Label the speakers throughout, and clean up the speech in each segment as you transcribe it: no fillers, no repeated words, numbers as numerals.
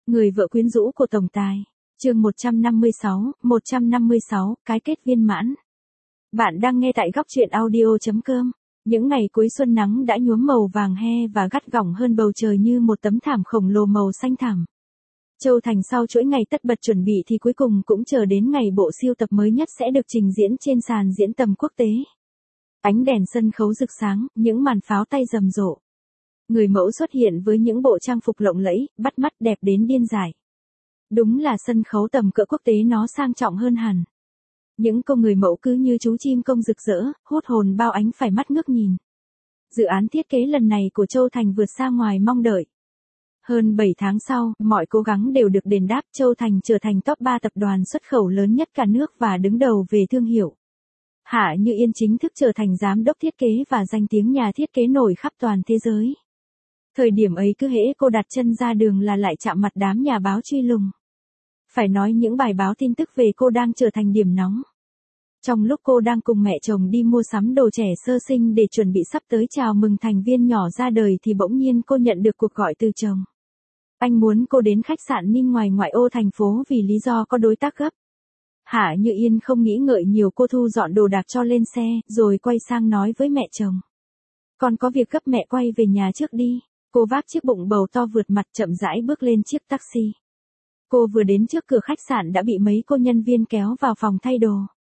Speaker 1: Người vợ quyến rũ của tổng tài. Chương 156, cái kết viên mãn. Bạn đang nghe tại goctruyện audio.com. Những ngày cuối xuân nắng đã nhuốm màu vàng he và gắt gỏng hơn bầu trời như một tấm thảm khổng lồ màu xanh thẳm. Châu Thành sau chuỗi ngày tất bật chuẩn bị thì cuối cùng cũng chờ đến ngày bộ sưu tập mới nhất sẽ được trình diễn trên sàn diễn tầm quốc tế. Ánh đèn sân khấu rực sáng, những màn pháo tay rầm rộ. Người mẫu xuất hiện với những bộ trang phục lộng lẫy, bắt mắt đẹp đến điên dại. Đúng là sân khấu tầm cỡ quốc tế nó sang trọng hơn hẳn. Những cô người mẫu cứ như chú chim công rực rỡ, hút hồn bao ánh phải mắt ngước nhìn. Dự án thiết kế lần này của Châu Thành vượt xa ngoài mong đợi. Hơn 7 tháng sau, mọi cố gắng đều được đền đáp, Châu Thành trở thành top 3 tập đoàn xuất khẩu lớn nhất cả nước và đứng đầu về thương hiệu. Hạ Như Yên chính thức trở thành giám đốc thiết kế và danh tiếng nhà thiết kế nổi khắp toàn thế giới. Thời điểm ấy cứ hễ cô đặt chân ra đường là lại chạm mặt đám nhà báo truy lùng. Phải nói những bài báo tin tức về cô đang trở thành điểm nóng. Trong lúc cô đang cùng mẹ chồng đi mua sắm đồ trẻ sơ sinh để chuẩn bị sắp tới chào mừng thành viên nhỏ ra đời thì bỗng nhiên cô nhận được cuộc gọi từ chồng. Anh muốn cô đến khách sạn Ninh ngoài ngoại ô thành phố vì lý do có đối tác gấp. Hạ Như Yên không nghĩ ngợi nhiều, cô thu dọn đồ đạc cho lên xe, rồi quay sang nói với mẹ chồng. Con có việc gấp, mẹ quay về nhà trước đi. Cô vác chiếc bụng bầu to vượt mặt chậm rãi bước lên chiếc taxi. Cô vừa đến trước cửa khách sạn đã bị mấy cô nhân viên kéo vào phòng thay đồ.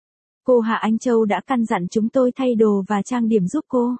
Speaker 1: Cô Hạ Anh Châu đã căn dặn chúng tôi thay đồ và trang điểm giúp cô.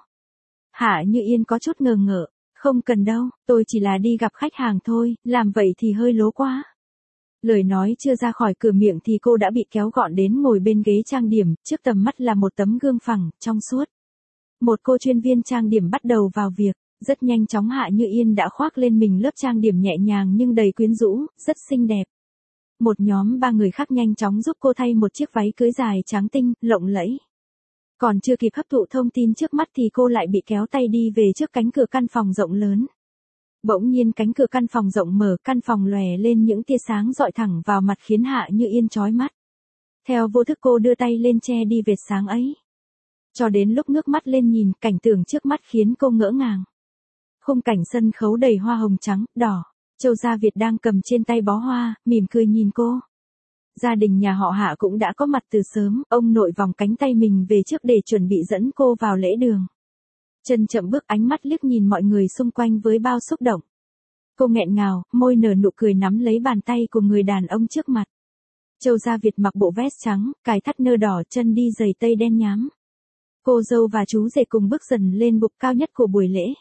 Speaker 1: Hạ Như Yên có chút ngờ ngợ. Không cần đâu, tôi chỉ là đi gặp khách hàng thôi, làm vậy thì hơi lố quá. Lời nói chưa ra khỏi cửa miệng thì cô đã bị kéo gọn đến ngồi bên ghế trang điểm, trước tầm mắt là một tấm gương phẳng, trong suốt. Một cô chuyên viên trang điểm bắt đầu vào việc. Rất nhanh chóng Hạ Như Yên đã khoác lên mình lớp trang điểm nhẹ nhàng nhưng đầy quyến rũ, rất xinh đẹp. Một nhóm 3 người khác nhanh chóng giúp cô thay một chiếc váy cưới dài trắng tinh, lộng lẫy. Còn chưa kịp hấp thụ thông tin trước mắt thì cô lại bị kéo tay đi về trước cánh cửa căn phòng rộng lớn. Bỗng nhiên cánh cửa căn phòng rộng mở, căn phòng lòe lên những tia sáng rọi thẳng vào mặt khiến Hạ Như Yên chói mắt. Theo vô thức cô đưa tay lên che đi vệt sáng ấy. Cho đến lúc ngước mắt lên nhìn, cảnh tượng trước mắt khiến cô ngỡ ngàng. Khung cảnh sân khấu đầy hoa hồng trắng, đỏ. Châu Gia Việt đang cầm trên tay bó hoa, mỉm cười nhìn cô. Gia đình nhà họ Hạ cũng đã có mặt từ sớm, ông nội vòng cánh tay mình về trước để chuẩn bị dẫn cô vào lễ đường. Chân chậm bước, ánh mắt liếc nhìn mọi người xung quanh với bao xúc động. Cô nghẹn ngào, môi nở nụ cười nắm lấy bàn tay của người đàn ông trước mặt. Châu Gia Việt mặc bộ vest trắng, cài thắt nơ đỏ, chân đi giày tây đen nhám. Cô dâu và chú rể cùng bước dần lên bục cao nhất của buổi lễ.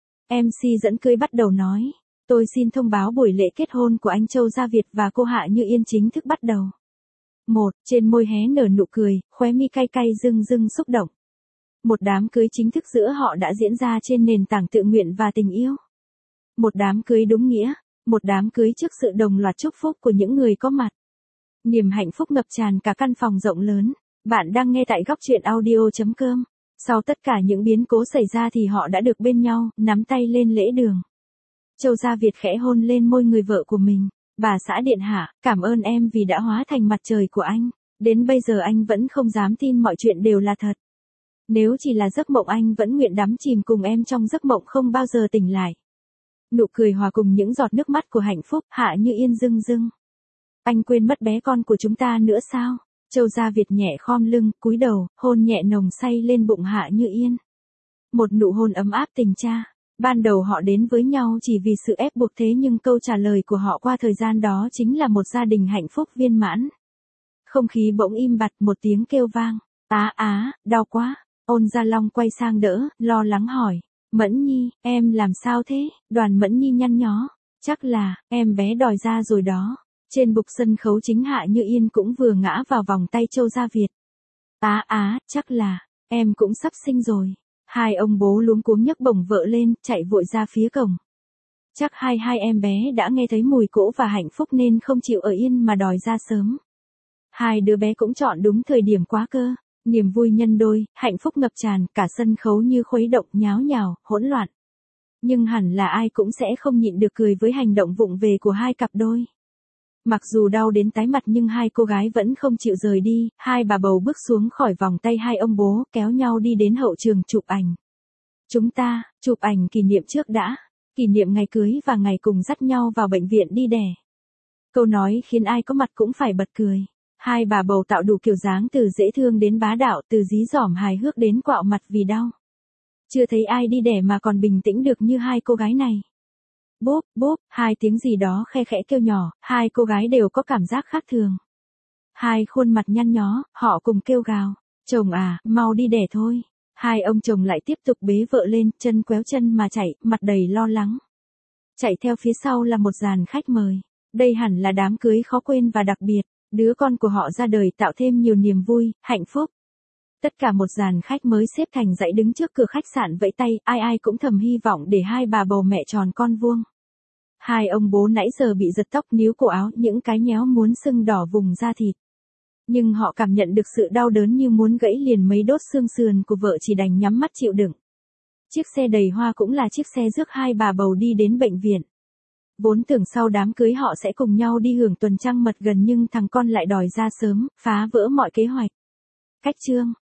Speaker 1: MC dẫn cưới bắt đầu nói, tôi xin thông báo buổi lễ kết hôn của anh Châu Gia Việt và cô Hạ Như Yên chính thức bắt đầu. Trên môi hé nở nụ cười, khóe mi cay cay rưng rưng xúc động. Một đám cưới chính thức giữa họ đã diễn ra trên nền tảng tự nguyện và tình yêu. Một đám cưới đúng nghĩa, một đám cưới trước sự đồng loạt chúc phúc của những người có mặt. Niềm hạnh phúc ngập tràn cả căn phòng rộng lớn. Bạn đang nghe tại goctruyện audio.com. Sau tất cả những biến cố xảy ra thì họ đã được bên nhau, nắm tay lên lễ đường. Châu Gia Việt khẽ hôn lên môi người vợ của mình. Bà xã điện hạ, cảm ơn em vì đã hóa thành mặt trời của anh. Đến bây giờ anh vẫn không dám tin mọi chuyện đều là thật. Nếu chỉ là giấc mộng anh vẫn nguyện đắm chìm cùng em trong giấc mộng không bao giờ tỉnh lại. Nụ cười hòa cùng những giọt nước mắt của hạnh phúc, Hạ Như Yên rưng rưng. Anh quên mất bé con của chúng ta nữa sao? Châu Gia Việt nhẹ khom lưng, cúi đầu, hôn nhẹ nồng say lên bụng Hạ Như Yên. Một nụ hôn ấm áp tình cha. Ban đầu họ đến với nhau chỉ vì sự ép buộc, thế nhưng câu trả lời của họ qua thời gian đó chính là một gia đình hạnh phúc viên mãn. Không khí bỗng im bặt, một tiếng kêu vang. Đau quá. Ôn Gia Long quay sang đỡ, lo lắng hỏi. Mẫn Nhi, em làm sao thế? Đoàn Mẫn Nhi nhăn nhó. Chắc là, em bé đòi ra rồi đó. Trên bục sân khấu chính Hạ Như Yên cũng vừa ngã vào vòng tay Châu Gia Việt. Chắc là, em cũng sắp sinh rồi. Hai ông bố luống cuống nhấc bổng vợ lên, chạy vội ra phía cổng. Chắc hai em bé đã nghe thấy mùi cỗ và hạnh phúc nên không chịu ở yên mà đòi ra sớm. Hai đứa bé cũng chọn đúng thời điểm quá cơ. Niềm vui nhân đôi, hạnh phúc ngập tràn, cả sân khấu như khuấy động, nháo nhào, hỗn loạn. Nhưng hẳn là ai cũng sẽ không nhịn được cười với hành động vụng về của hai cặp đôi. Mặc dù đau đến tái mặt nhưng hai cô gái vẫn không chịu rời đi, hai bà bầu bước xuống khỏi vòng tay hai ông bố, kéo nhau đi đến hậu trường chụp ảnh. Chúng ta, chụp ảnh kỷ niệm trước đã. kỷ niệm ngày cưới và ngày cùng dắt nhau vào bệnh viện đi đẻ. Câu nói khiến ai có mặt cũng phải bật cười. Hai bà bầu tạo đủ kiểu dáng từ dễ thương đến bá đạo, từ dí dỏm hài hước đến quạo mặt vì đau. Chưa thấy ai đi đẻ mà còn bình tĩnh được như hai cô gái này. Bốp, bốp, hai tiếng gì đó khe khẽ kêu nhỏ, hai cô gái đều có cảm giác khác thường. Hai khuôn mặt nhăn nhó, họ cùng kêu gào, chồng à, mau đi đẻ thôi. Hai ông chồng lại tiếp tục bế vợ lên, chân quéo chân mà chạy, mặt đầy lo lắng. Chạy theo phía sau là một dàn khách mời. Đây hẳn là đám cưới khó quên và đặc biệt, đứa con của họ ra đời tạo thêm nhiều niềm vui, hạnh phúc. Tất cả một dàn khách mới xếp thành dãy đứng trước cửa khách sạn vẫy tay, ai ai cũng thầm hy vọng để hai bà bầu mẹ tròn con vuông. Hai ông bố nãy giờ bị giật tóc níu cổ áo, những cái nhéo muốn sưng đỏ vùng da thịt. Nhưng họ cảm nhận được sự đau đớn như muốn gãy liền mấy đốt xương sườn của vợ, chỉ đành nhắm mắt chịu đựng. Chiếc xe đầy hoa cũng là chiếc xe rước hai bà bầu đi đến bệnh viện. Vốn tưởng sau đám cưới họ sẽ cùng nhau đi hưởng tuần trăng mật gần, nhưng thằng con lại đòi ra sớm, phá vỡ mọi kế hoạch. Cách chương